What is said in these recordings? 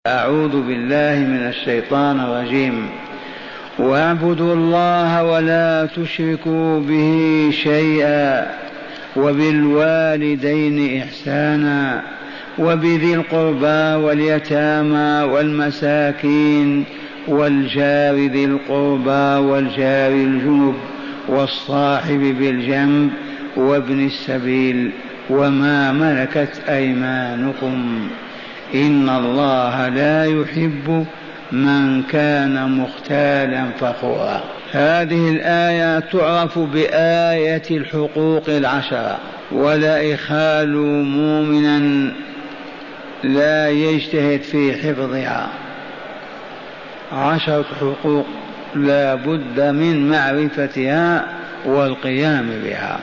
أعوذ بالله من الشيطان الرجيم. واعبدوا الله ولا تشركوا به شيئا وبالوالدين إحسانا وبذي القربى واليتامى والمساكين والجار ذي القربى والجار الجنب والصاحب بالجنب وابن السبيل وما ملكت أيمانكم إن الله لا يحب من كان مختالا فخورا. هذه الآية تعرف بآية الحقوق العشرة، ولا يخال مؤمنا لا يجتهد في حفظها. 10 حقوق لا بد من معرفتها والقيام بها.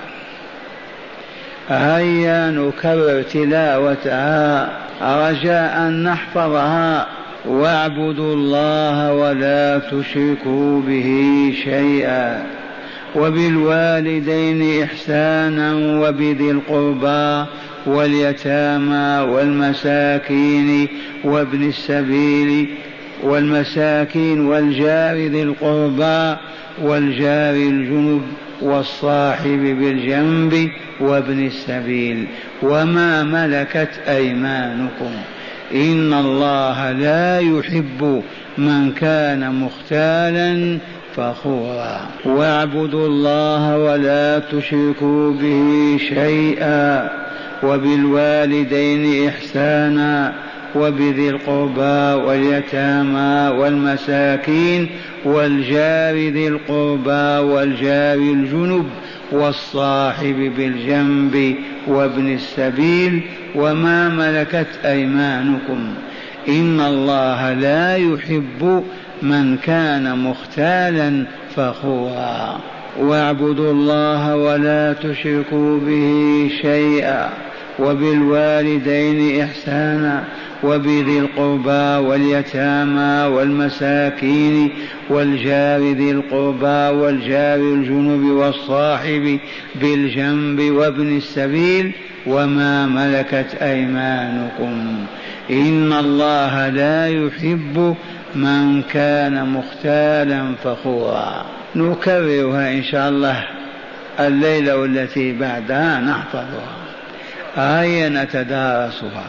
هيا نكرر تلاوتها رجاء أن نحفظها. واعبدوا الله ولا تشركوا به شيئا وبالوالدين إحسانا وبذي القربى واليتامى والمساكين وابن السبيل والمساكين والجار ذي القربى والجار الجنب والصاحب بالجنب وابن السبيل وما ملكت أيمانكم إن الله لا يحب من كان مختالا فخورا. واعبدوا الله ولا تشركوا به شيئا وبالوالدين إحسانا وبذي القربى واليتامى والمساكين والجار ذي القربى والجار الجنب والصاحب بالجنب وابن السبيل وما ملكت أيمانكم إن الله لا يحب من كان مختالا فخورا. واعبدوا الله ولا تشركوا به شيئا وبالوالدين إحسانا وبذي القربى واليتامى والمساكين والجار ذي القربى والجار الجنب والصاحب بالجنب وابن السبيل وما ملكت أيمانكم إن الله لا يحب من كان مختالا فخورا. نكررها إن شاء الله الليلة والتي بعدها نحفظها. هيا نتدارسها.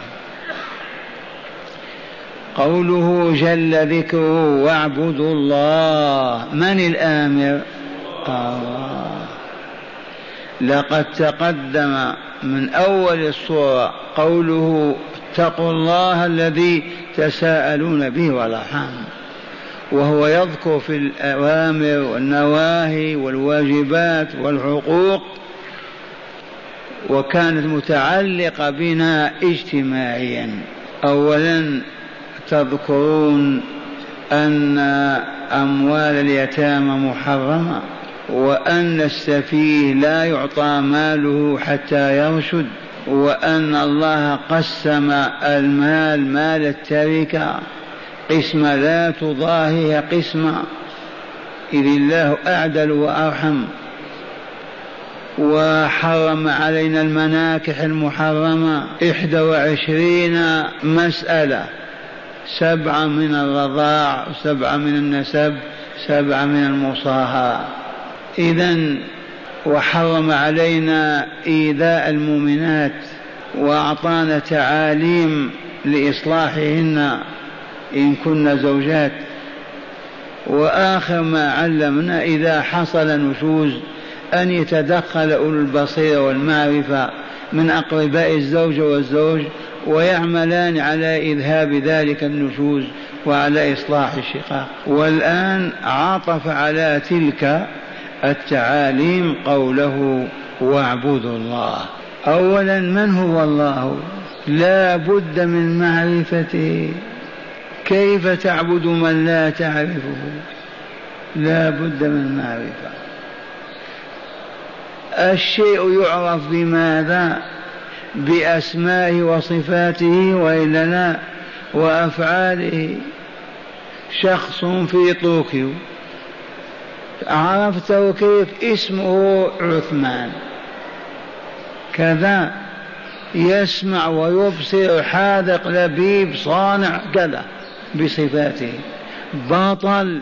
قوله جل ذكره واعبدوا الله، من الآمر؟ الله. لقد تقدم من أول السورة قوله اتقوا الله الذي تساءلون به والأرحام، وهو يذكر في الأوامر والنواهي والواجبات والحقوق، وكانت متعلقة بنا اجتماعيا. أولا تذكرون أن أموال اليتامى محرمة، وأن السفيه لا يعطى ماله حتى يرشد، وأن الله قسم المال مال التركة قسمة لا تضاهيها قسمة، إذ الله أعدل وأرحم. وحرم علينا المناكح المحرمة 21 مسألة، 7 من الرضاع 7 من النسب 7 من المصاهرة. إذن وحرم علينا إيذاء المؤمنات، وأعطانا تعاليم لإصلاحهن إن كن زوجات. وآخر ما علمنا إذا حصل نشوز أن يتدخل أولو البصيرة والمعرفة من أقرباء الزوج والزوج ويعملان على إذهاب ذلك النشوز وعلى إصلاح الشقاق. والآن عطف على تلك التعاليم قوله واعبدوا الله. أولا من هو الله؟ لا بد من معرفته. كيف تعبد من لا تعرفه؟ لا بد من معرفة. الشيء يعرف بماذا؟ بأسمائه وصفاته وإلا لا؟ وأفعاله. شخص في طوكيو عرفته كيف؟ اسمه عثمان كذا، يسمع ويبصر، حاذق لبيب صانع كذا، بصفاته باطل.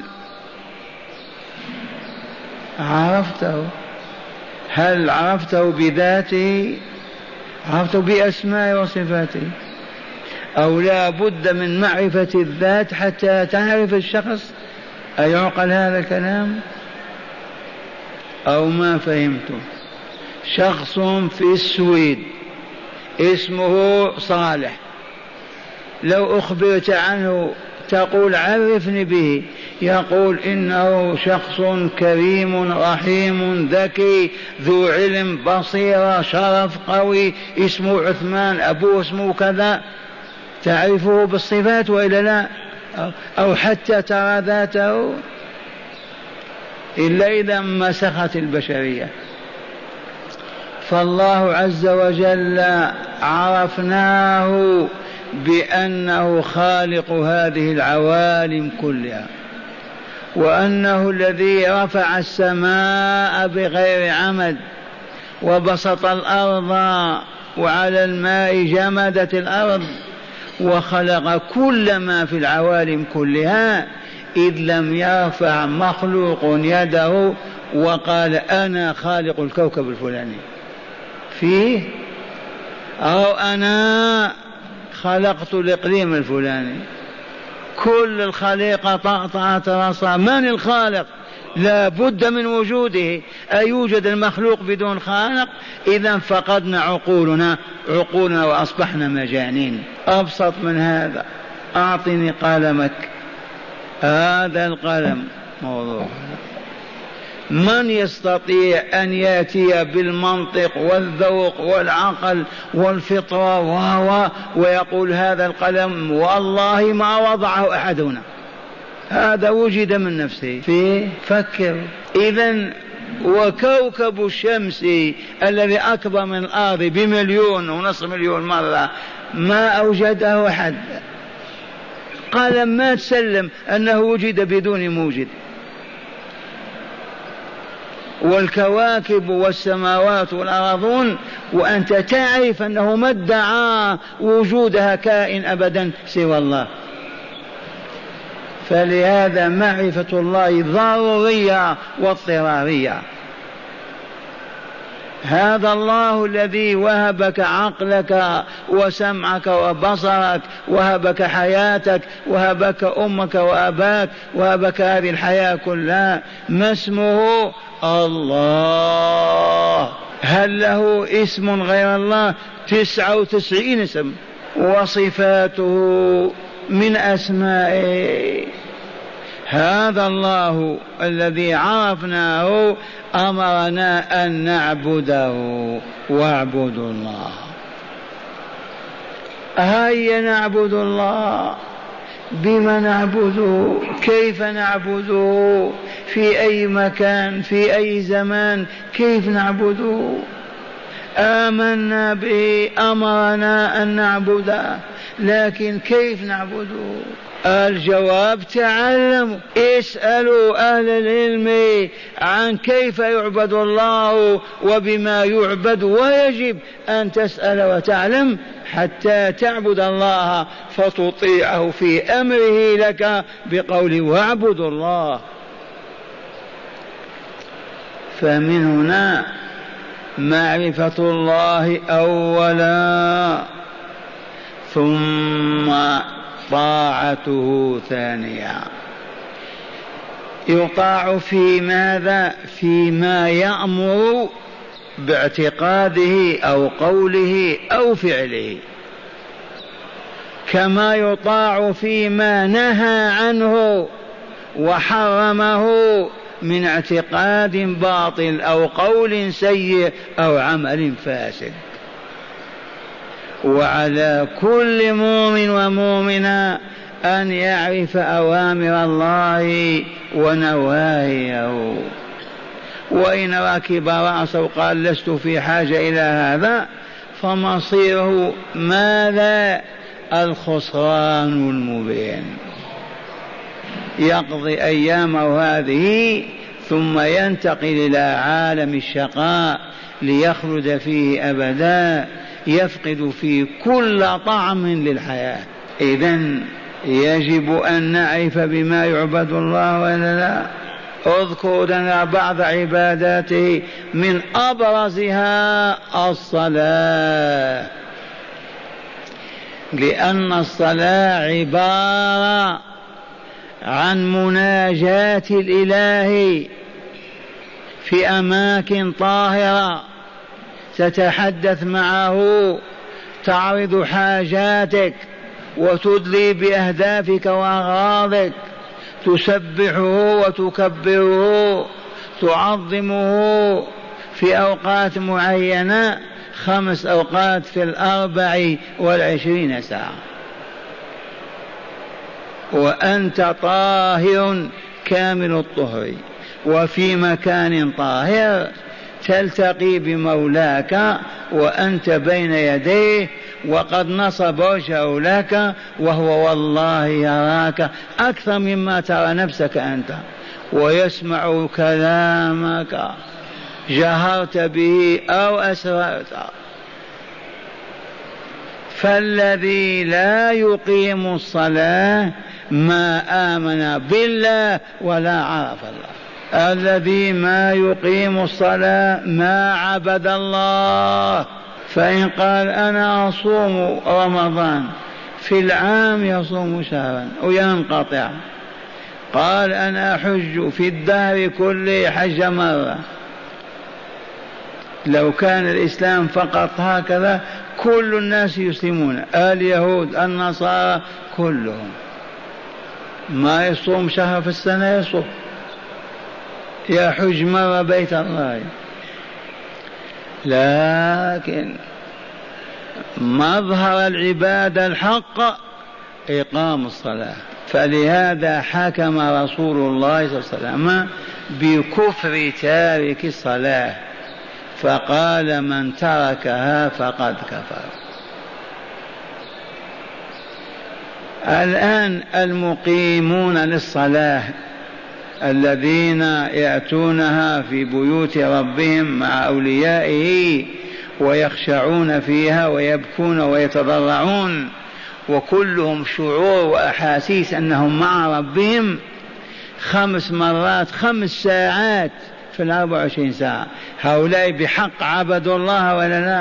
عرفته؟ هل عرفته بذاته؟ عرفته بأسماء وصفاته؟ أو لا بد من معرفة الذات حتى تعرف الشخص؟ أيعقل هذا الكلام أو ما فهمتم؟ شخص في السويد اسمه صالح، لو أخبرت عنه تقول عرفني به، يقول إنه شخص كريم رحيم ذكي ذو علم بصيرة شرف قوي، اسمه عثمان، أبوه اسمه كذا. تعرفه بالصفات وإلا لا؟ أو حتى ترى ذاته؟ إلا إذا مسخت البشرية. فالله عز وجل عرفناه بأنه خالق هذه العوالم كلها، وأنه الذي رفع السماء بغير عمد وبسط الأرض وعلى الماء جمدت الأرض وخلق كل ما في العوالم كلها، إذ لم يرفع مخلوق يده وقال أنا خالق الكوكب الفلاني فيه، أو أنا خلقت الإقليم الفلاني. كل الخليقة طأطأت رأسها، من الخالق؟ لا بد من وجوده. أيوجد المخلوق بدون خالق؟ إذا فقدنا عقولنا وأصبحنا مجانين. أبسط من هذا، أعطني قلمك، هذا القلم موضوع. من يستطيع أن يأتي بالمنطق والذوق والعقل والفطرة ويقول هذا القلم والله ما وضعه أحدنا، هذا وجد من نفسه فيه؟ فكر. إذن وكوكب الشمس الذي أكبر من الأرض ب1.5 مليون مرة ما أوجده أحد. قلم ما تسلم أنه وجد بدون موجد. والكواكب والسماوات والأرضون وأنت تعرف أنه ما ادعى وجودها كائن أبدا سوى الله. فلهذا معرفة الله ضرورية واضطرارية. هذا الله الذي وهبك عقلك وسمعك وبصرك، وهبك حياتك، وهبك أمك وأباك، وهبك هذه الحياة كلها. ما اسمه؟ الله. هل له اسم غير الله؟ 99 اسم. وصفاته من أسمائه. هذا الله الذي عرفناه أمرنا أن نعبده، واعبدوا الله. هيا نعبد الله. بما نعبده؟ كيف نعبده؟ في أي مكان؟ في أي زمان؟ كيف نعبده؟ آمنا به، أمرنا أن نعبده، لكن كيف نعبده؟ الجواب تعلموا، اسألوا أهل العلم عن كيف يعبد الله وبما يعبد، ويجب أن تسأل وتعلم حتى تعبد الله فتطيعه في أمره لك بقوله واعبدوا الله. فمن هنا معرفة الله أولا، ثم طاعته ثانيا. يطاع في ماذا؟ فيما يأمر باعتقاده أو قوله أو فعله، كما يطاع فيما نهى عنه وحرمه من اعتقاد باطل أو قول سيء أو عمل فاسد. وعلى كل مؤمن ومؤمنة أن يعرف أوامر الله ونواهيه. وإن ركب رأسه وقال لست في حاجة إلى هذا، فمصيره ماذا؟ الخسران المبين. يقضي أيامه هذه ثم ينتقل إلى عالم الشقاء ليخلد فيه أبدا، يفقد فيه كل طعم للحياة. إذن يجب أن نعرف بما يعبد الله ولا لا. اذكر لنا بعض عباداته، من أبرزها الصلاة، لأن الصلاة عبارة عن مناجاة الإله في أماكن طاهرة، تتحدث معه، تعرض حاجاتك وتدلي بأهدافك وأغراضك، تسبحه وتكبره، تعظمه في أوقات معينة، 5 أوقات في 24 ساعة، وأنت طاهر كامل الطهر وفي مكان طاهر، تلتقي بمولاك وأنت بين يديه وقد نصب وجهه لك، وهو والله يراك أكثر مما ترى نفسك أنت، ويسمع كلامك جهرت به أو أسررت. فالذي لا يقيم الصلاة ما آمن بالله ولا عرف الله، الذي ما يقيم الصلاة ما عبد الله. فإن قال أنا أصوم رمضان في العام يصوم شهرا وينقطع، قال أنا أحج في الدهر كله حج مرة، لو كان الإسلام فقط هكذا كل الناس يسلمون، اليهود النصارى كلهم، ما يصوم شهر في السنة يصوم، يحج مرة بيت الله. لكن مظهر العبادة الحق إقام الصلاة، فلهذا حكم رسول الله صلى الله عليه وسلم بكفر تارك الصلاة، فقال من تركها فقد كفر. الآن المقيمون للصلاة الذين يأتونها في بيوت ربهم مع أوليائه ويخشعون فيها ويبكون ويتضرعون، وكلهم شعور وأحاسيس أنهم مع ربهم 5 مرات 5 ساعات في 24 ساعة، هؤلاء بحق عبدوا الله ولا لا؟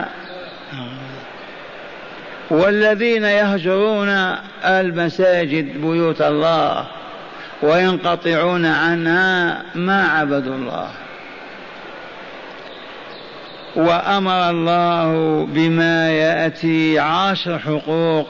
والذين يهجرون المساجد بيوت الله وينقطعون عنها ما عبدوا الله. وأمر الله بما يأتي 10 حقوق،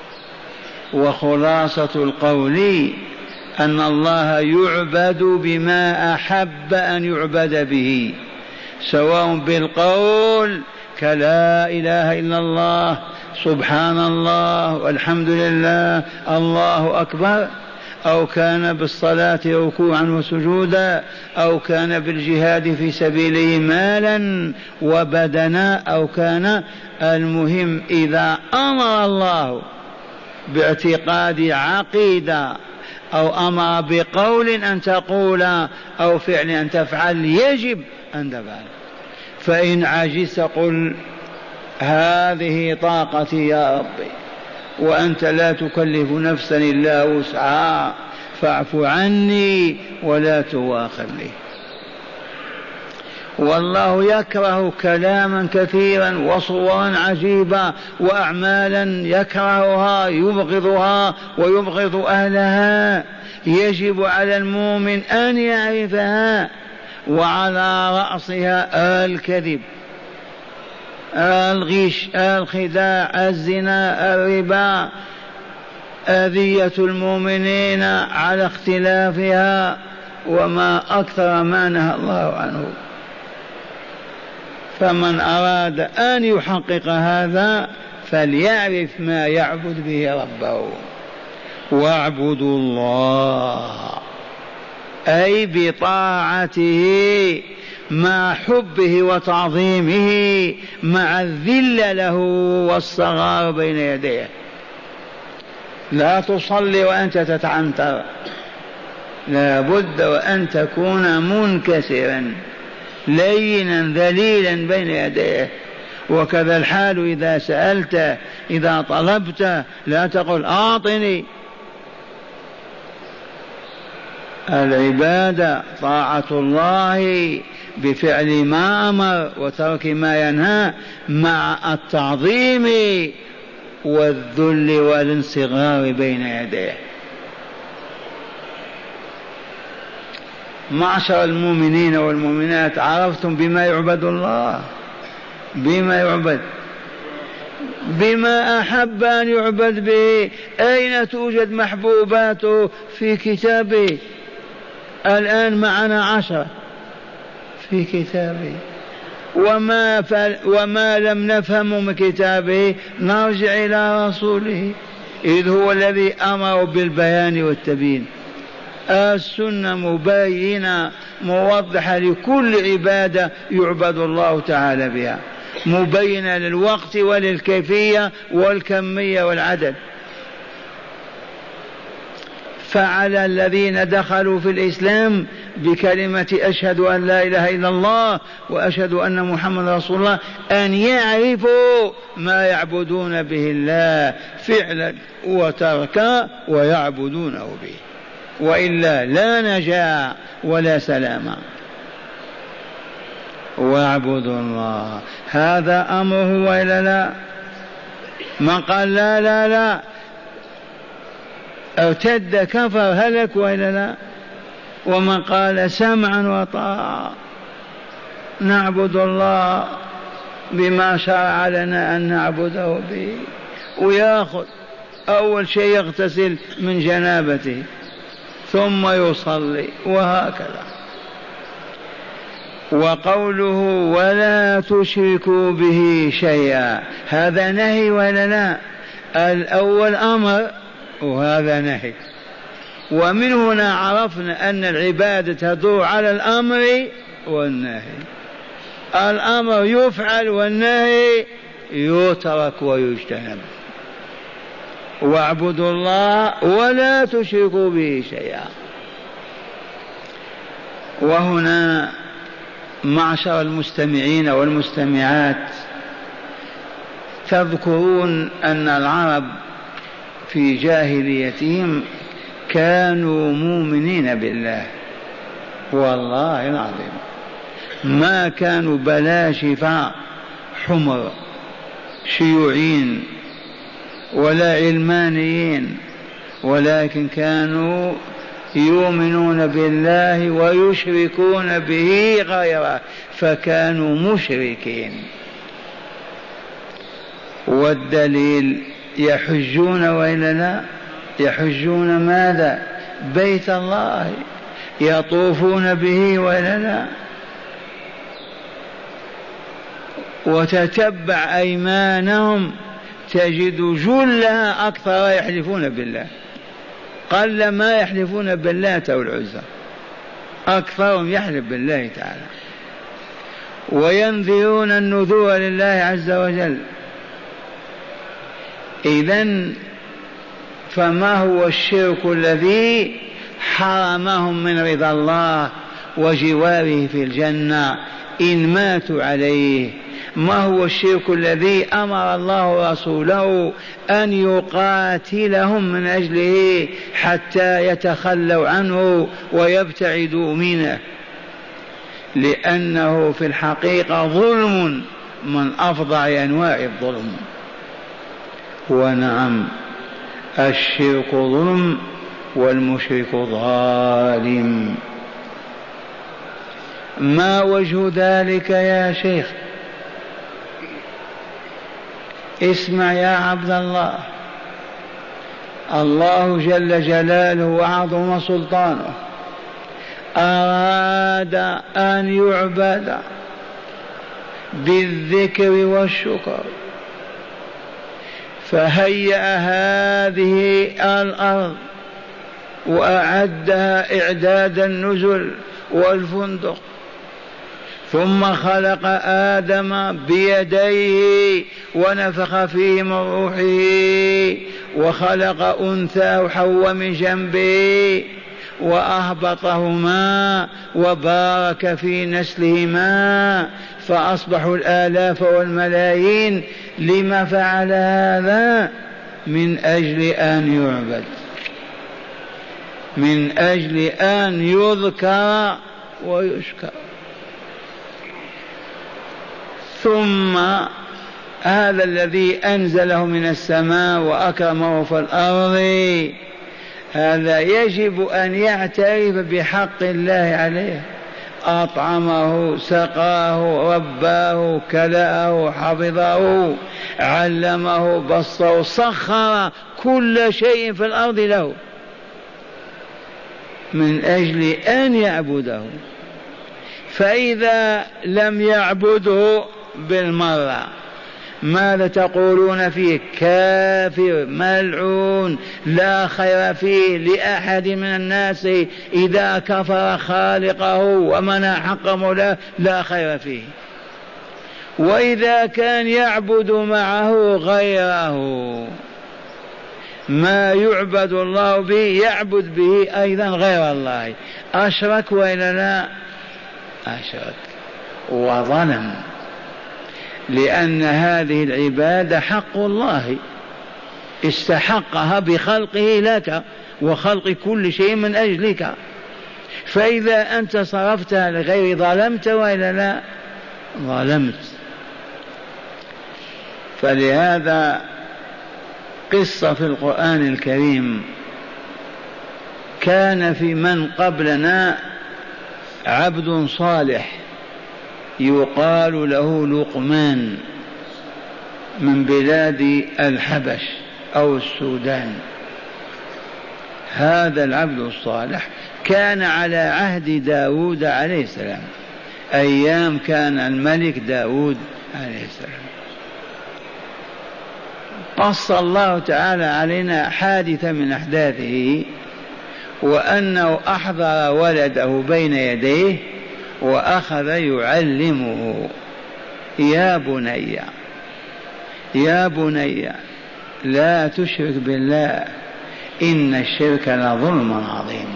وخلاصة القول أن الله يعبد بما أحب أن يعبد به، سواء بالقول كلا إله إلا الله سبحان الله والحمد لله الله أكبر، أو كان بالصلاة ركوعا وسجودا، أو كان بالجهاد في سبيله مالا وبدنا، أو كان المهم إذا أمر الله باعتقاد عقيدة أو أمر بقول أن تقول أو فعل أن تفعل يجب أن تفعل. فإن عجزت قل هذه طاقتي يا ربي، وأنت لا تكلف نفسا إلا وسعها، فاعف عني ولا تواخذني. والله يكره كلاما كثيرا وصورا عجيبة وأعمالا يكرهها يبغضها ويبغض أهلها، يجب على المؤمن أن يعرفها، وعلى رأسها الكذب، الغش، الخداع، الزنا، الربا، أذية المؤمنين على اختلافها، وما أكثر ما نهى الله عنه. فمن أراد أن يحقق هذا فليعرف ما يعبد به ربه. واعبدوا الله أي بطاعته مع حبه وتعظيمه، مع الذل له والصغار بين يديه. لا تصلي وأنت تتعنتر، لا بد وأن تكون منكسرا لينا ذليلا بين يديه. وكذا الحال إذا سألت، إذا طلبت لا تقل أعطني، العبادة طاعة الله بفعل ما أمر وترك ما ينهى مع التعظيم والذل والانصغار بين يديه. معشر المؤمنين والمؤمنات، عرفتم بما يعبد الله؟ بما يعبد؟ بما أحب أن يعبد به. أين توجد محبوباته؟ في كتابه. الآن معنا 10 في كتابه. وما لم نفهم من كتابه نرجع إلى رسوله، إذ هو الذي أمر بالبيان والتبيين. السنة مبينة موضحة لكل عبادة يعبد الله تعالى بها، مبينة للوقت وللكيفية والكمية والعدد. فعلى الذين دخلوا في الإسلام بكلمة أشهد أن لا إله إلا الله وأشهد أن محمد رسول الله أن يعرفوا ما يعبدون به الله فعلا وتركا ويعبدونه به، وإلا لا نجاة ولا سلامة. واعبدوا الله، هذا أمره وإلا لا؟ من قال لا لا لا ارتد كفر هلك وإلا لا؟ ومن قال سمعا وطاعة نعبد الله بما شرع لنا أن نعبده به، ويأخذ أول شيء يغتسل من جنابته ثم يصلي، وهكذا. وقوله ولا تشركوا به شيئا، هذا نهي ولا لا؟ الأول أمر وهذا نهي، ومن هنا عرفنا أن العبادة تدور على الأمر والنهي. الأمر يفعل والنهي يترك ويجتنب. واعبدوا الله ولا تشركوا به شيئا. وهنا معشر المستمعين والمستمعات، تذكرون أن العرب في جاهليتهم كانوا مؤمنين بالله، والله العظيم ما كانوا بلاشفة حمر شيوعين ولا علمانيين، ولكن كانوا يؤمنون بالله ويشركون به غيره، فكانوا مشركين. والدليل يحجون وإلا لا؟ يحجون ماذا؟ بيت الله، يطوفون به وإلا لا؟ وتتبع أيمانهم تجد جلها أكثر يحلفون بالله، قل ما يحلفون بالله والعزى، أكثرهم يحلف بالله تعالى، وينذرون النذور لله عز وجل. إذن فما هو الشرك الذي حرمهم من رضا الله وجواره في الجنة إن ماتوا عليه؟ ما هو الشرك الذي أمر الله رسوله أن يقاتلهم من أجله حتى يتخلوا عنه ويبتعدوا منه؟ لأنه في الحقيقة ظلم من أفظع أنواع الظلم. ونعم الشرك ظلم والمشرك ظالم. ما وجه ذلك يا شيخ؟ اسمع يا عبد الله. الله جل جلاله وعظم سلطانه أراد أن يعبد بالذكر والشكر، فهيأ هذه الأرض وأعدها إعداد النزل والفندق، ثم خلق آدم بيديه ونفخ فيه من روحه، وخلق أنثاه حواء من جنبه وأهبطهما وبارك في نسلهما فأصبحوا الآلاف والملايين. لما فعل هذا؟ من أجل أن يعبد. من أجل أن يذكر ويشكر. ثم هذا الذي أنزله من السماء وأكرمه في الأرض، هذا يجب أن يعترف بحق الله عليه. أطعمه، سقاه، رباه، كلأه، حفظه، علمه، بصره، سخر كل شيء في الأرض له من أجل أن يعبده. فإذا لم يعبده بالمرة ماذا تقولون فيه؟ كافر ملعون لا خير فيه لأحد من الناس إذا كفر خالقه ومنع حق مولاه لا خير فيه. وإذا كان يعبد معه غيره ما يعبد الله به يعبد به أيضا غير الله، أشرك وإلا لا؟ أشرك وظلم، لأن هذه العبادة حق الله استحقها بخلقه لك وخلق كل شيء من أجلك، فإذا أنت صرفتها لغير ظلمت وإلا لا؟ ظلمت. فلهذا قصة في القرآن الكريم كان في من قبلنا عبد صالح يقال له لقمان من بلاد الحبش أو السودان. هذا العبد الصالح كان على عهد داود عليه السلام، أيام كان الملك داود عليه السلام. قص الله تعالى علينا حادثة من أحداثه، وأنه أحضر ولده بين يديه وأخذ يعلمه: يا بني يا بني لا تشرك بالله إن الشرك لظلم عظيم.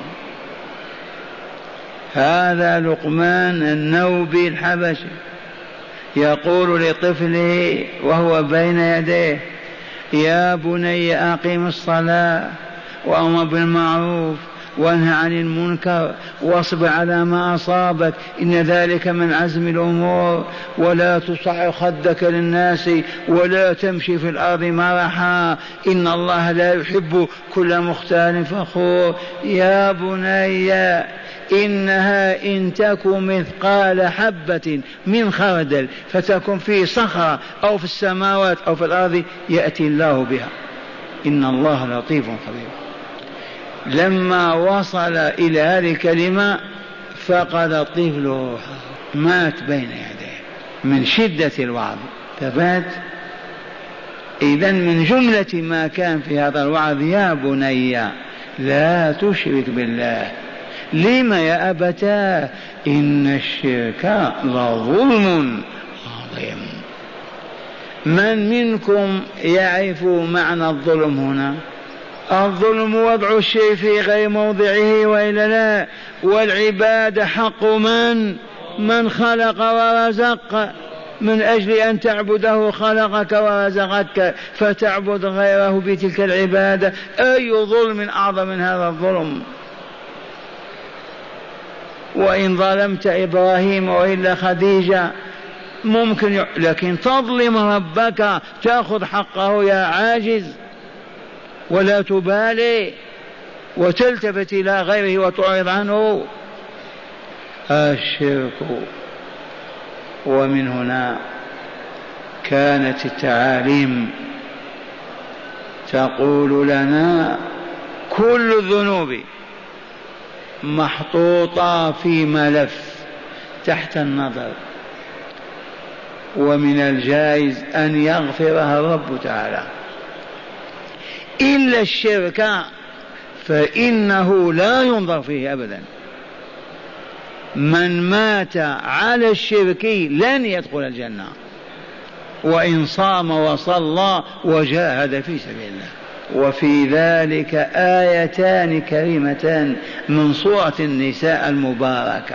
هذا لقمان النوبي الحبشي يقول لطفله وهو بين يديه: يا بني أقم الصلاة وأمر بالمعروف وانهى عن المنكر واصبر على ما أصابك إن ذلك من عزم الأمور، ولا تصعر خدك للناس ولا تمشي في الأرض مرحا إن الله لا يحب كل مختال فخور. يا بني إنها إن تك مثقال حبة من خردل فتكن في صخرة أو في السماوات أو في الأرض يأتي الله بها إن الله لطيف خبير. لما وصل إلى هذه الكلمة فقد الطفل روحه، مات بين يديه من شدة الوعظ. ثبات. إذن من جملة ما كان في هذا الوعظ: يا بني لا تشرك بالله. لم يا أبتاه؟ إن الشرك لظلم عظيم. من منكم يعرف معنى الظلم هنا؟ الظلم وضع الشيء في غير موضعه وإلا لا؟ والعبادة حق من خلق ورزق، من أجل أن تعبده خلقك ورزقك فتعبد غيره بتلك العبادة. أي ظلم أعظم من هذا الظلم؟ وإن ظلمت إبراهيم وإلا خديجة ممكن، لكن تظلم ربك تأخذ حقه يا عاجز ولا تبالي وتلتفت إلى غيره وتعرض عنه. الشرك. ومن هنا كانت التعاليم تقول لنا: كل الذنوب محطوطة في ملف تحت النظر، ومن الجائز أن يغفرها الرب تعالى، إلا الشرك فإنه لا ينظر فيه أبدا. من مات على الشرك لن يدخل الجنة، وإن صام وصلى وجاهد في سبيل الله. وفي ذلك آيتان كريمتان من سورة النساء المباركة.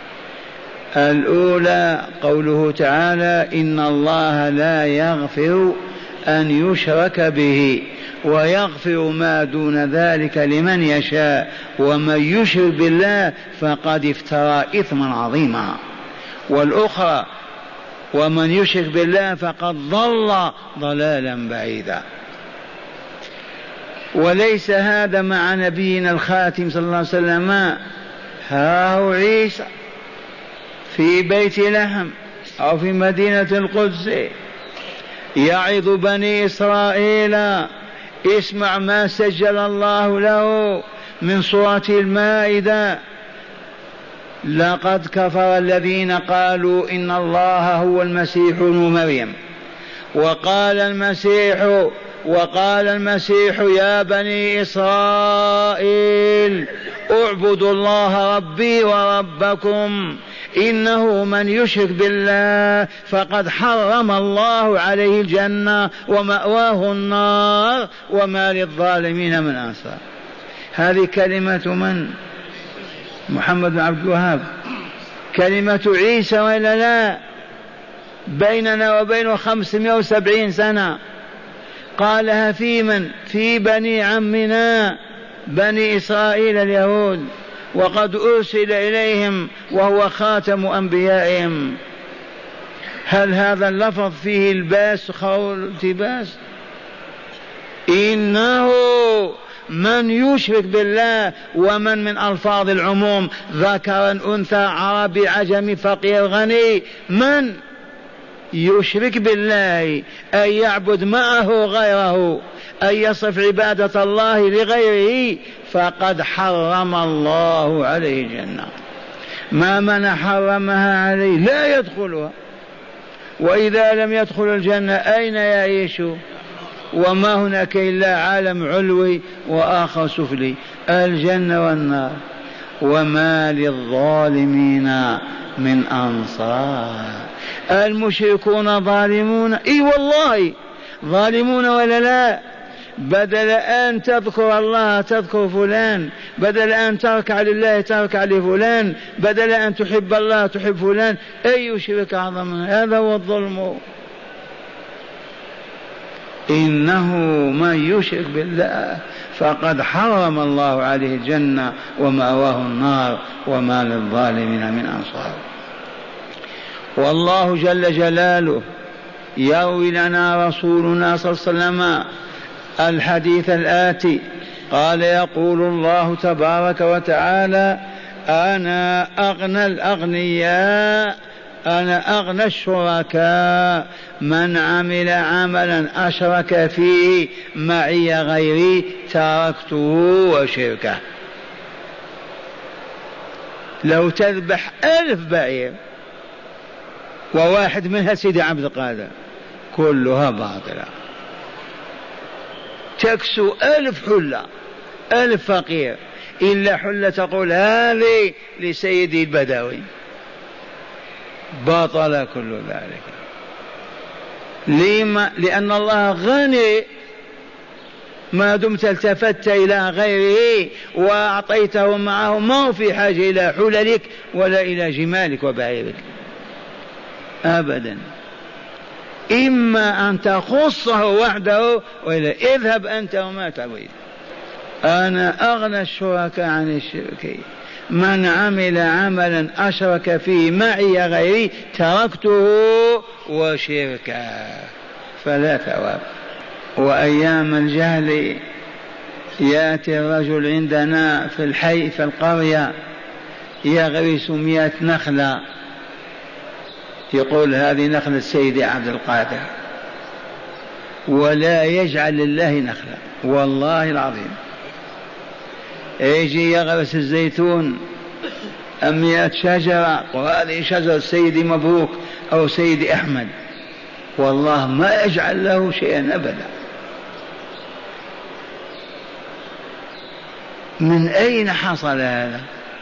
الأولى قوله تعالى: إن الله لا يغفر أن يشرك به ويغفر ما دون ذلك لمن يشاء، ومن يشرك بالله فقد افترى إثما عظيما. والأخرى ومن يشرك بالله فقد ضل ضلالا بعيدا. وليس هذا مع نبينا الخاتم صلى الله عليه وسلم. ها هو عيسى في بيت لحم أو في مدينة القدس يعظ بني إسرائيل. اسمع ما سجل الله له من سورة المائدة: لقد كفر الذين قالوا إن الله هو المسيح ابن مريم وقال المسيح يا بني إسرائيل اعبدوا الله ربي وربكم إنه من يشرك بالله فقد حرم الله عليه الجنة ومأواه النار وما للظالمين من أنصار. هذه كلمة من؟ محمد بن عبد الوهاب. كلمة عيسى ولا لا؟ بيننا وبينه 570 سنة. قالها في من؟ في بني عمنا بني إسرائيل اليهود، وقد أرسل إليهم وهو خاتم أنبيائهم. هل هذا اللفظ فيه الباس أو التباس؟ إنه من يشرك بالله، ومن من ألفاظ العموم ذكرا أنثى عربي عجمي فقير غني، من يشرك بالله أن يعبد معه غيره، أن يصف عبادة الله لغيره، فقد حرم الله عليه الجنة. ما من حرمها عليه لا يدخلها، وإذا لم يدخل الجنة أين يعيش؟ وما هناك إلا عالم علوي وآخر سفلي، الجنة والنار. وما للظالمين من أنصار. المشركون ظالمون، اي والله ظالمون ولا لا؟ بدل أن تذكر الله تذكر فلان، بدل أن تركع لله تركع لفلان، بدل أن تحب الله تحب فلان. أي شرك أعظم؟ هذا هو الظلم. إنه من يشرك بالله فقد حرم الله عليه الجنة ومأواه النار وما للظالمين من أنصار. والله جل جلاله يروي لنا رسولنا صلى الله عليه وسلم الحديث الآتي: قال يقول الله تبارك وتعالى: أنا أغنى الأغنياء أنا أغنى الشركاء من عمل عملا أشرك فيه معي غيري تركته وشركه. لو تذبح 1000 بعير وواحد منها سيدي عبد القادر كلها باطلة، تكسو 1000 حلة 1000 فقير إلا حلة تقول هذه لسيدي البدوي، باطل كل ذلك. لما؟ لأن الله غني، ما دمت التفت إلى غيره وأعطيته معه ما هو في حاجة إلى حللك ولا إلى جمالك وبعيرك أبدا. إما أن تخصه وحده وإلا اذهب أنت وما تريد. أنا أغنى الشركاء عن الشرك من عمل عملا أشرك فيه معي غيري تركته وشركه فلا ثواب. وأيام الجهل يأتي الرجل عندنا في الحي في القرية يغرس 100 نخلة، يقول هذه نخلة سيدي عبد القادر، ولا يجعل لله نخلة والله العظيم. يجي يغرس الزيتون 100 شجرة وهذه شجرة سيدي مبروك أو سيدي أحمد، والله ما يجعل له شيئا أبدا. من أين حصل هذا؟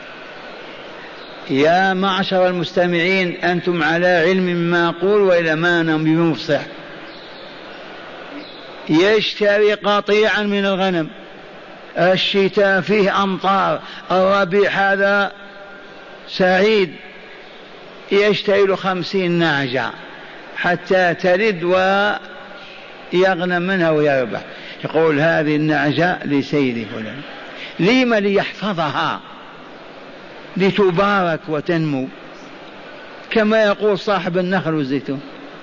يا معشر المستمعين أنتم على علم ما أقول وإلى ما أنا بمفصح. يشتري قطيعا من الغنم، الشتاء فيه أمطار، الربيع هذا سعيد، يشتري له 50 نعجة حتى تلد ويغنم منها ويربح. يقول هذه النعجة لسيد فلان. لما؟ ليحفظها لتبارك وتنمو، كما يقول صاحب النخل والزيتون.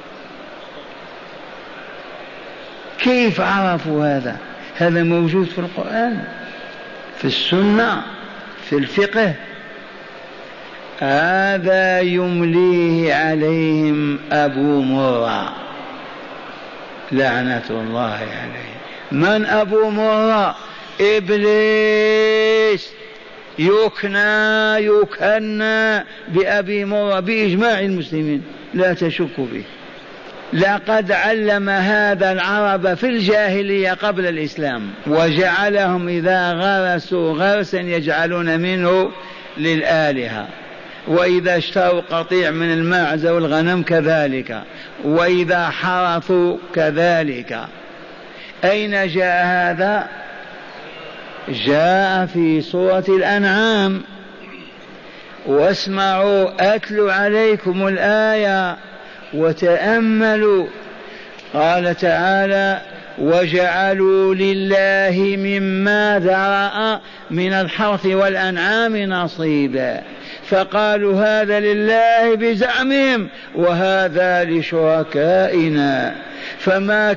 كيف عرفوا هذا؟ هذا موجود في القرآن، في السنة، في الفقه. هذا يمليه عليهم أبو مرة لعنة الله عليه. من أبو مرة؟ إبليس. يكنى بأبي مرة بإجماع المسلمين، لا تشك به. لقد علم هذا العرب في الجاهلية قبل الإسلام، وجعلهم إذا غرسوا غرسا يجعلون منه للآلهة، وإذا اشتروا قطيع من الماعز والغنم كذلك، وإذا حرثوا كذلك. أين جاء هذا؟ جاء في سورة الأنعام. واسمعوا أتلو عليكم الآية وتأملوا. قال تعالى: وجعلوا لله مما ذرأ من الحرث والأنعام نصيبا، فقالوا هذا لله بزعمهم وهذا لشركائنا، فما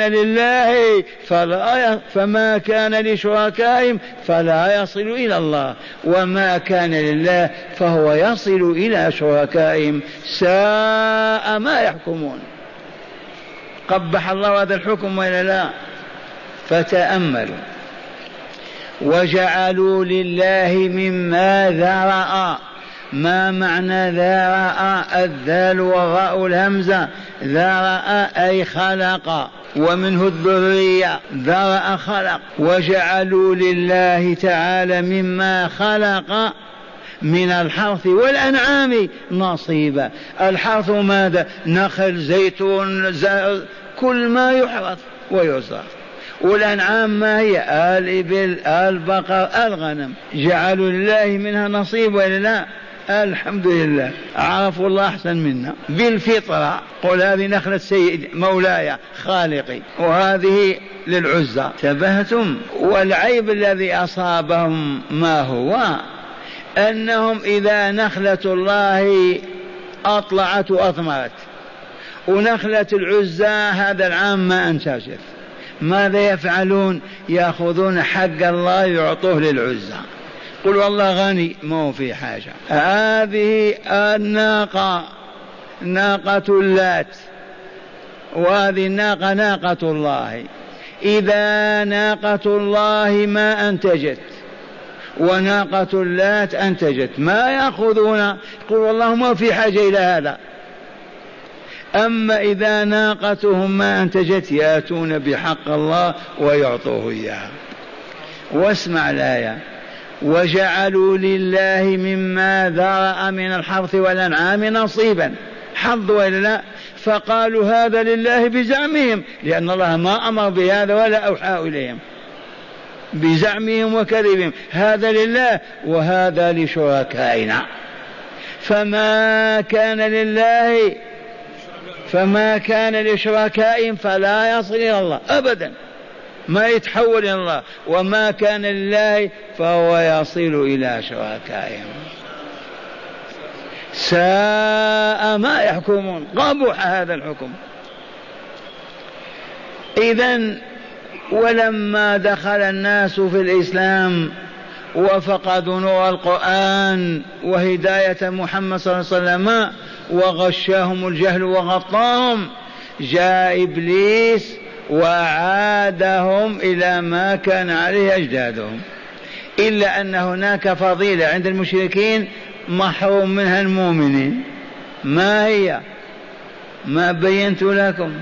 كان لشركائهم فلا يصل إلى الله، وما كان لله فهو يصل إلى شركائهم، ساء ما يحكمون. قبح الله هذا الحكم ولا لا؟ فتأملوا. وجعلوا لله مما ذرأ. ما معنى ذرأ؟ الذال والراء الهمزة. ذرأ أي خلق، ومنه الذرية. ذرأ خلق. وجعلوا لله تعالى مما خلق من الحرث والأنعام نصيبا. الحرث ماذا؟ نخل، زيتون، كل ما يحرث ويزرع. والأنعام ما هي؟ الإبل، البقر، الغنم. جعلوا لله منها نصيب ولا لا؟ الحمد لله، عرفوا الله أحسن منا بالفطرة. قل هذه نخلة سيد مولاي خالقي، وهذه للعزى. تبهتم. والعيب الذي أصابهم ما هو؟ أنهم إذا نخلة الله أطلعت وأثمرت ونخلة العزى هذا العام ما أنتجت، ماذا يفعلون؟ يأخذون حق الله يعطوه للعزى. قل والله غني ما هو في حاجة. هذه الناقة ناقة اللات، وهذه الناقة ناقة الله. إذا ناقة الله ما أنتجت وناقة اللات أنتجت، ما يأخذون؟ قل والله ما في حاجة إلى هذا. أما إذا ناقتهم ما أنتجت يأتون بحق الله ويعطوه إياه. واسمع الآية: وجعلوا لله مما ذرأ من الحرث والأنعام نصيبا، حظ ولا لا؟ فقالوا هذا لله بزعمهم، لأن الله ما أمر بهذا ولا أوحى إليهم، بزعمهم وكذبهم. هذا لله وهذا لشركائنا. فما كان لشركائهم فلا يصل إلى الله أبدا، ما يتحول إلى الله. وما كان لله فهو يصل إلى شركائهم. ساء ما يحكمون. قبح هذا الحكم. إذن ولما دخل الناس في الإسلام وفقدوا نور القرآن وهداية محمد صلى الله عليه وسلم وغشاهم الجهل وغطاهم، جاء إبليس وعادهم إلى ما كان عليه أجدادهم. إلا أن هناك فضيلة عند المشركين محروم منها المؤمنين. ما هي؟ ما بينت لكم.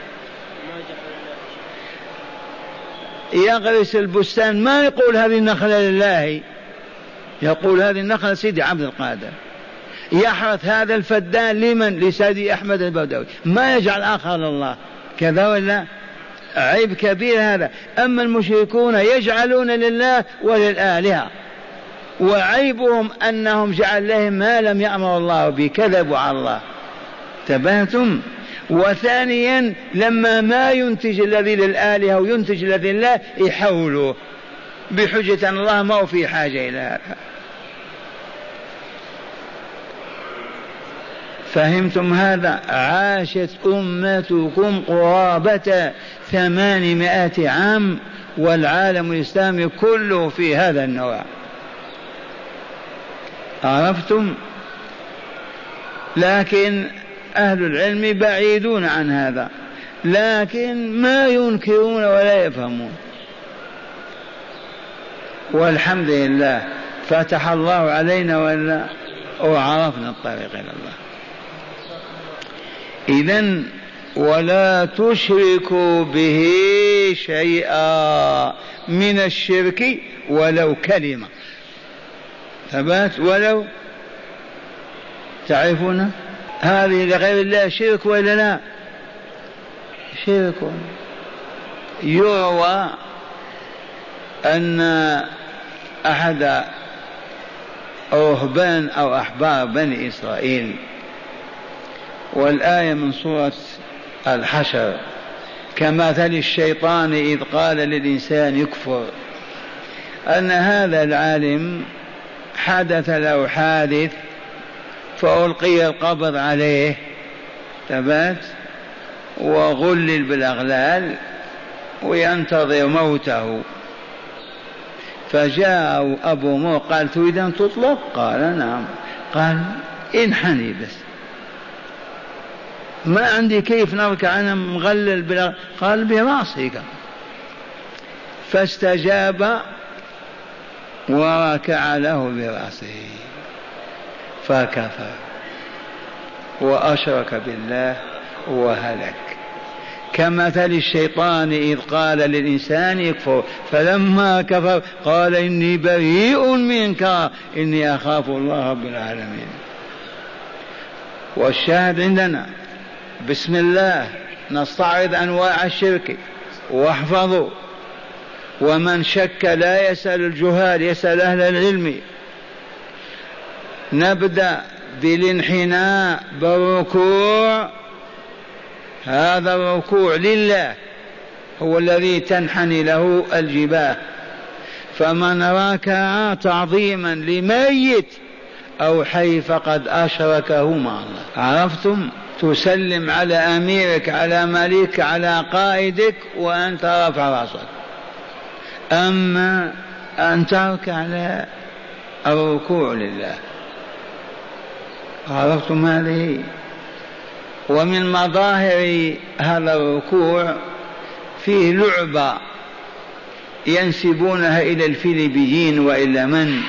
يغرس البستان ما يقول هذه النخلة لله، يقول هذه النخلة سيدي عبد القادر. يحرث هذا الفدان لمن؟ لسيدي أحمد البدوي، ما يجعل آخر لله. كذا ولا؟ عيب كبير هذا. أما المشركون يجعلون لله وللآلهة، وعيبهم أنهم جعل لهم ما لم يأمر الله به، كذبوا على الله. تبهتم. وثانيا لما ما ينتج الذي للآلهة وينتج الذي لله يحولوه بحجة أن الله ما هو في حاجة إلى هذا. فهمتم هذا؟ عاشت أمتكم قرابة 800 عام والعالم الإسلامي كله في هذا النوع. عرفتم؟ لكن أهل العلم بعيدون عن هذا، لكن ما ينكرون ولا يفهمون. والحمد لله فتح الله علينا وعرفنا الطريق إلى الله. إذن ولا تشركوا به شيئا من الشرك ولو كلمة. ثبات ولو. تعرفون هذه لغير الله شرك ولا لا؟ شرك. يروى أن أحد رهبان أو أحبار بني إسرائيل، والآية من سورة الحشر، كمثل الشيطان إذ قال للإنسان يكفر، أن هذا العالم حدث له حادث فألقي القبض عليه ثبات وغلل بالأغلال وينتظر موته. فجاء أبو مو قال تريد أن تطلق؟ قال نعم. قال انحني بس، ما عندي كيف نركع أنا مغلل بالأغلال. قال برأسك. فاستجاب وركع له برأسه فكفر وأشرك بالله وهلك. كمثل الشيطان إذ قال للإنسان يكفر فلما كفر قال إني بريء منك إني أخاف الله رب العالمين. والشاهد عندنا بسم الله نستعرض أنواع الشرك واحفظوا. ومن شك لا يسأل الجهال، يسأل أهل العلم. نبدأ بالانحناء بالركوع. هذا الركوع لله هو الذي تنحني له الجباه. فمن ركع تعظيما لميت أو حي فقد أشركه مع الله. عرفتم؟ تسلم على أميرك، على مليك، على قائدك وأنت رافع رأسك. أما أن تركع على الركوع لله. عرفتم هذه؟ ومن مظاهر هذا الركوع فيه لعبة ينسبونها إلى الفيلبيين وإلى من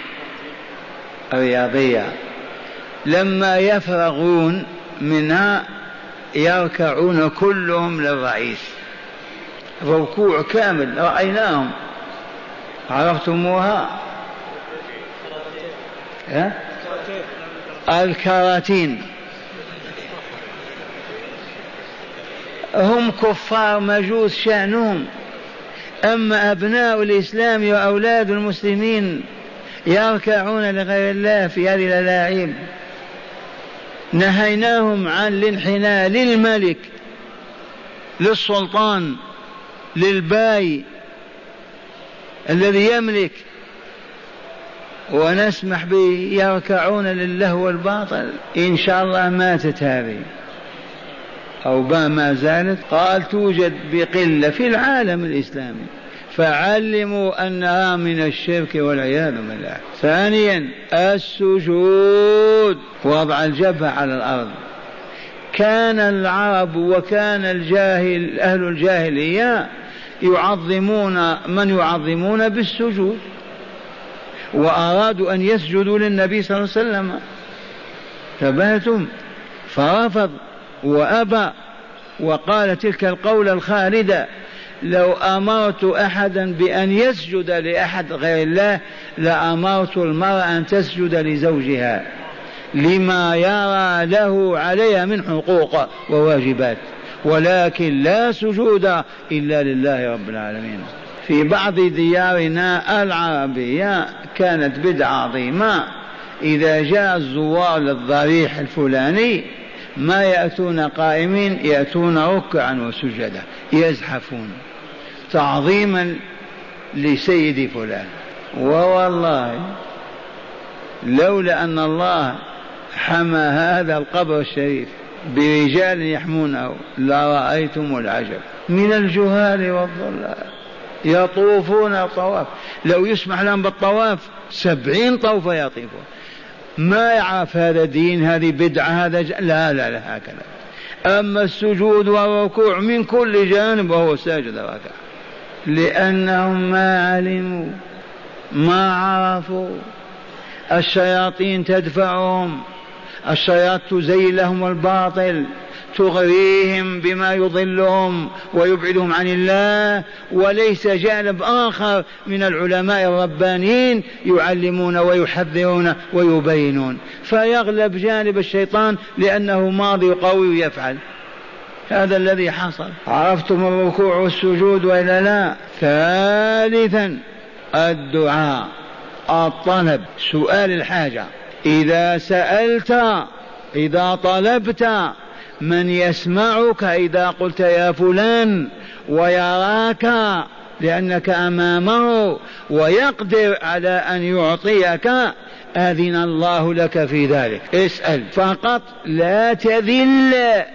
رياضية، لما يفرغون منها يركعون كلهم للرئيس ركوع كامل رأيناهم. عرفتموها؟ الكراتين. هم كفار مجوس شأنهم، أما أبناء الإسلام وأولاد المسلمين يركعون لغير الله في هذه الألاعيب. نهيناهم عن الانحناء للملك، للسلطان، للباي الذي يملك، ونسمح به يركعون لله والباطل. إن شاء الله ماتت هذه أو ما زالت. قال توجد بقلة في العالم الإسلامي، فعلموا أنها من الشرك والعياذ بالله. ثانيا السجود، وضع الجبهة على الأرض. كان العرب وكان أهل الجاهلية يعظمون من يعظمون بالسجود، وأرادوا أن يسجدوا للنبي صلى الله عليه وسلم فبهتم فرفض وأبى وقال تلك القول الخالدة: لو أمرت أحدا بأن يسجد لأحد غير الله لأمرت المرأة أن تسجد لزوجها لما يرى له عليها من حقوق وواجبات، ولكن لا سجود إلا لله رب العالمين. في بعض ديارنا العربية كانت بدعة عظيمة، إذا جاء الزوار للضريح الفلاني ما يأتون قائمين، يأتون ركعا وسجدا يزحفون تعظيما لسيد فلان. ووالله لولا أن الله حمى هذا القبر الشريف برجال يحمونه لرأيتم العجب من الجهال والضلال يطوفون طواف. لو يسمح لهم بالطواف 70 طوفة يطيفون، ما يعرف هذا دين، هذه بدعة، هذا لا لا لا هكذا. أما السجود والركوع من كل جانب وهو ساجد ركع، لأنهم ما علموا ما عرفوا. الشياطين تدفعهم، الشياطين تزين لهم الباطل، تغريهم بما يضلهم ويبعدهم عن الله، وليس جانب آخر من العلماء الربانيين يعلمون ويحذرون ويبينون، فيغلب جانب الشيطان لأنه ماضي قوي يفعل. هذا الذي حصل. عرفتم الركوع والسجود وإلا لا؟ ثالثا الدعاء، الطلب، سؤال الحاجة. إذا سألت، إذا طلبت، من يسمعك إذا قلت يا فلان ويراك لأنك أمامه ويقدر على أن يعطيك، أذن الله لك في ذلك. اسأل فقط، لا تذل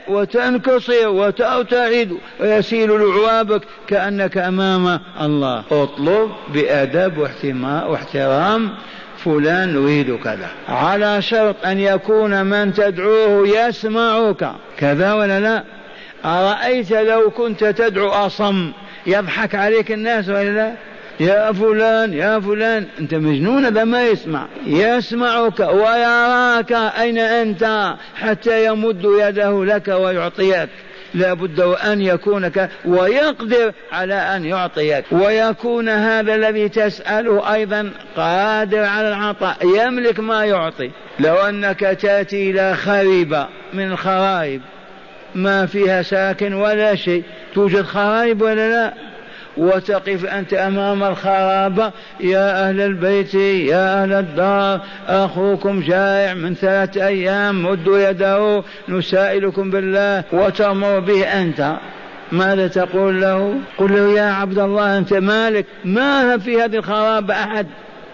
وتنكسر وترتعد ويسيل لعوابك كأنك أمام الله. اطلب بأدب واحترام، فلان نريد كذا، على شرط أن يكون من تدعوه يسمعك. كذا ولا لا؟ أرأيت لو كنت تدعو أصم يضحك عليك الناس ولا لا؟ يا فلان يا فلان، أنت مجنون، هذا ما يسمع. يسمعك ويراك أين أنت حتى يمد يده لك ويعطيك. لا بد أن يكون ويقدر على أن يعطيك، ويكون هذا الذي تسأله أيضا قادر على العطاء، يملك ما يعطي. لو أنك تأتي إلى خريبة من الخرائب ما فيها ساكن ولا شيء، توجد خرائب ولا لا؟ وتقف أنت أمام الخرابة، يا أهل البيت يا أهل الدار، أخوكم جائع من 3 أيام، مدوا يده نسائلكم بالله، وتأمر به أنت، ماذا تقول له؟ قل له يا عبد الله أنت مالك، ما في هذه الخرابة أحد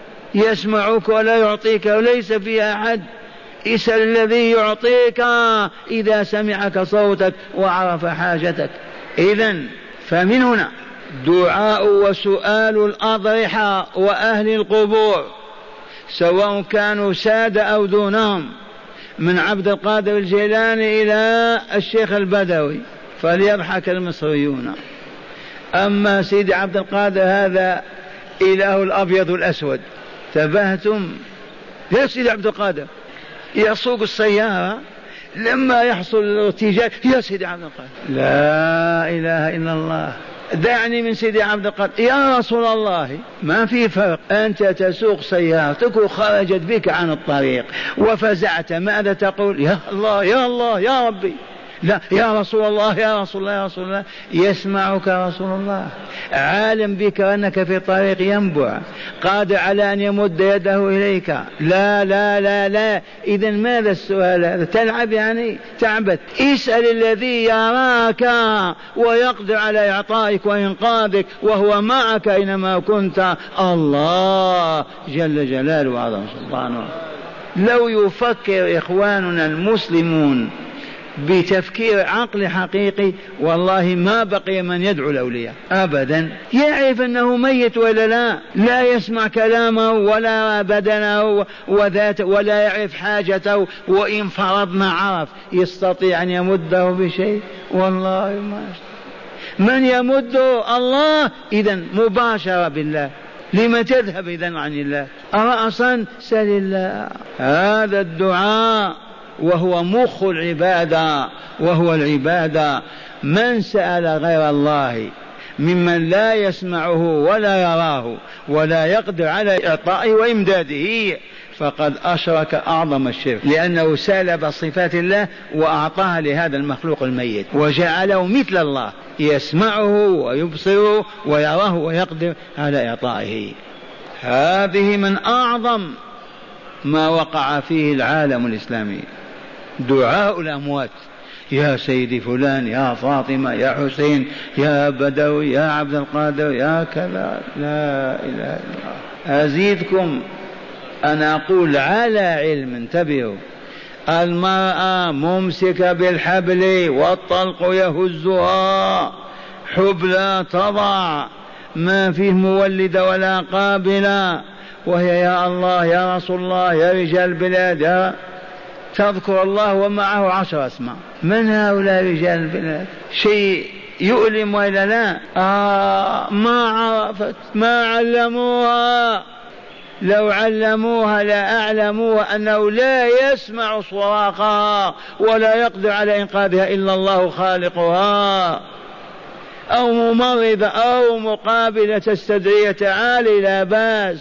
يسمعك ولا يعطيك وليس فيها أحد. اسأل الذي يعطيك إذا سمعك صوتك وعرف حاجتك. إذن فمن هنا دعاء وسؤال الأضرحة وأهل القبور، سواء كانوا سادة أو دونهم، من عبد القادر الجيلاني إلى الشيخ البدوي، فليضحك المصريون. أما سيدي عبد القادر هذا إله الأبيض الأسود، تبهتم. يا سيدي عبد القادر يسوق السيارة لما يحصل الارتجاج، يا سيدي عبد القادر، لا إله إلا الله، دعني من سيدي عبد القادر يا رسول الله. ما في فرق، أنت تسوق سيارتك وخرجت بك عن الطريق وفزعت، ماذا تقول؟ يا الله يا الله يا ربي، لا يا رسول الله يا رسول الله يا رسول الله. يسمعك رسول الله، عالم بك أنك في طريق ينبع، قادر على أن يمد يده إليك. لا لا لا لا. إذن ماذا السؤال هذا؟ تلعب يعني تعبت. اسأل الذي يراك ويقدر على إعطائك وإنقاذك وهو معك أينما كنت، الله جل جلاله وعظم سلطانه. لو يفكر إخواننا المسلمون بتفكير عقل حقيقي والله ما بقي من يدعو الأولياء أبدا. يعرف أنه ميت ولا لا، لا يسمع كلامه ولا بدنه وذاته ولا يعرف حاجته، وإن فرضنا عرف يستطيع أن يمده بشيء؟ والله ما يستطيع. من يمده؟ الله. إذن مباشرة بالله. لما تذهب إذن عن الله؟ رأسا سل الله. هذا الدعاء وهو مخ العبادة، وهو العبادة. من سأل غير الله ممن لا يسمعه ولا يراه ولا يقدر على إعطائه وإمداده فقد أشرك أعظم الشرك، لأنه سلب صفات الله وأعطاها لهذا المخلوق الميت وجعله مثل الله، يسمعه ويبصره ويراه ويقدر على إعطائه. هذه من أعظم ما وقع فيه العالم الإسلامي. دعاء الأموات، يا سيدي فلان، يا فاطمة، يا حسين، يا بدوي، يا عبد القادر، يا كذا. لا إله إلا الله. أزيدكم، أنا أقول على علم، انتبهوا، المرأة ممسكة بالحبل والطلق يهزها، حبلى تضع، ما فيه مولدة ولا قابلة، وهي يا الله يا رسول الله يا رجال البلاد يا تذكر الله ومعه 10 أسماء. من هؤلاء رجال البلاد؟ شيء يؤلم وإلا لا؟ ما عرفت، ما علموها. لو علموها لأعلموها أنه لا يسمع صراخها ولا يقدر على إنقاذها إلا الله خالقها. أو ممرضة أو مقابلة تستدعي، تعالي لا بأس،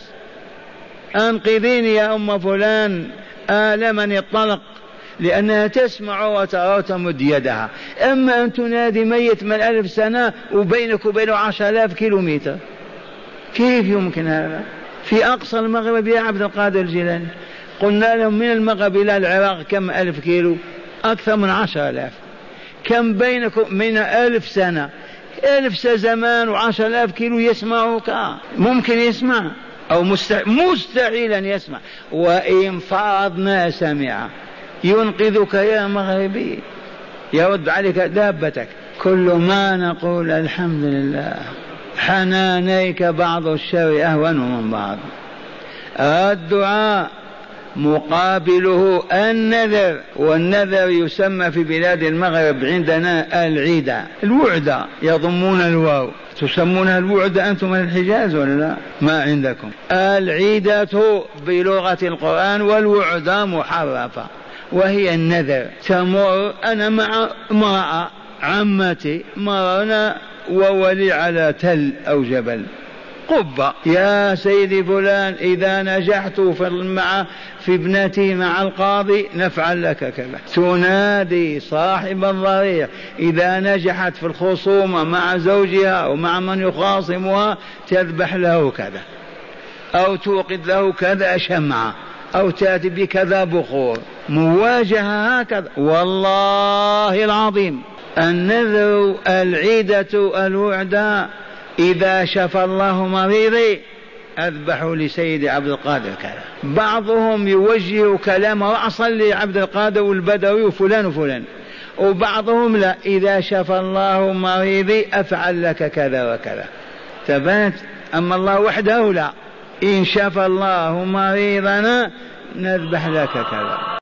أنقذيني يا أم فلان، آلمني الطلق، لأنها تسمع وترى وتمد يدها. أما أن تنادي ميت من 1000 سنة وبينك وبينه 10,000 كيلومتر، كيف يمكن هذا؟ في أقصى المغرب يا عبد القادر الجيلاني قلنا لهم من المغرب إلى العراق كم 1000 كيلو؟ أكثر من 10,000. كم بينكم من 1000 سنة؟ 1000 سنة زمان و10,000 كيلو يسمعك؟ ممكن يسمع؟ أو مستحيل أن يسمع. وإن فرض ما سمع ينقذك يا مغربي، يرد عليك دابتك. كل ما نقول الحمد لله، حنانيك بعض الشر أهون من بعض. الدعاء مقابله النذر، والنذر يسمى في بلاد المغرب عندنا العيدة، الوعدة، يضمون الواو. تسمونها الوعدة أنتم من الحجاز ولا لا؟ ما عندكم. العيدة بلغة القرآن، والوعدة محرفة، وهي النذر. تمر أنا مع امرأة عمتي، مرنا وولي على تل أو جبل قبة، يا سيدي فلان إذا نجحت في ابنتي مع القاضي نفعل لك كذا. تنادي صاحب الضريح إذا نجحت في الخصومة مع زوجها ومع من يخاصمها تذبح له كذا، أو توقد له كذا شمعة، أو تأتي بكذا بخور، مواجهة هكذا. والله العظيم النذر، العيدة، الوعدة. إذا شفى الله مريضي أذبحوا لسيد عبد القادر كذا. بعضهم يوجه كلامه رأسا لعبد القادر والبدوي وفلان وفلان، وبعضهم لا، إذا شفى الله مريضي أفعل لك كذا وكذا. ثبات. أما الله وحده لا، إن شفى الله مريضنا نذبح لك كذا.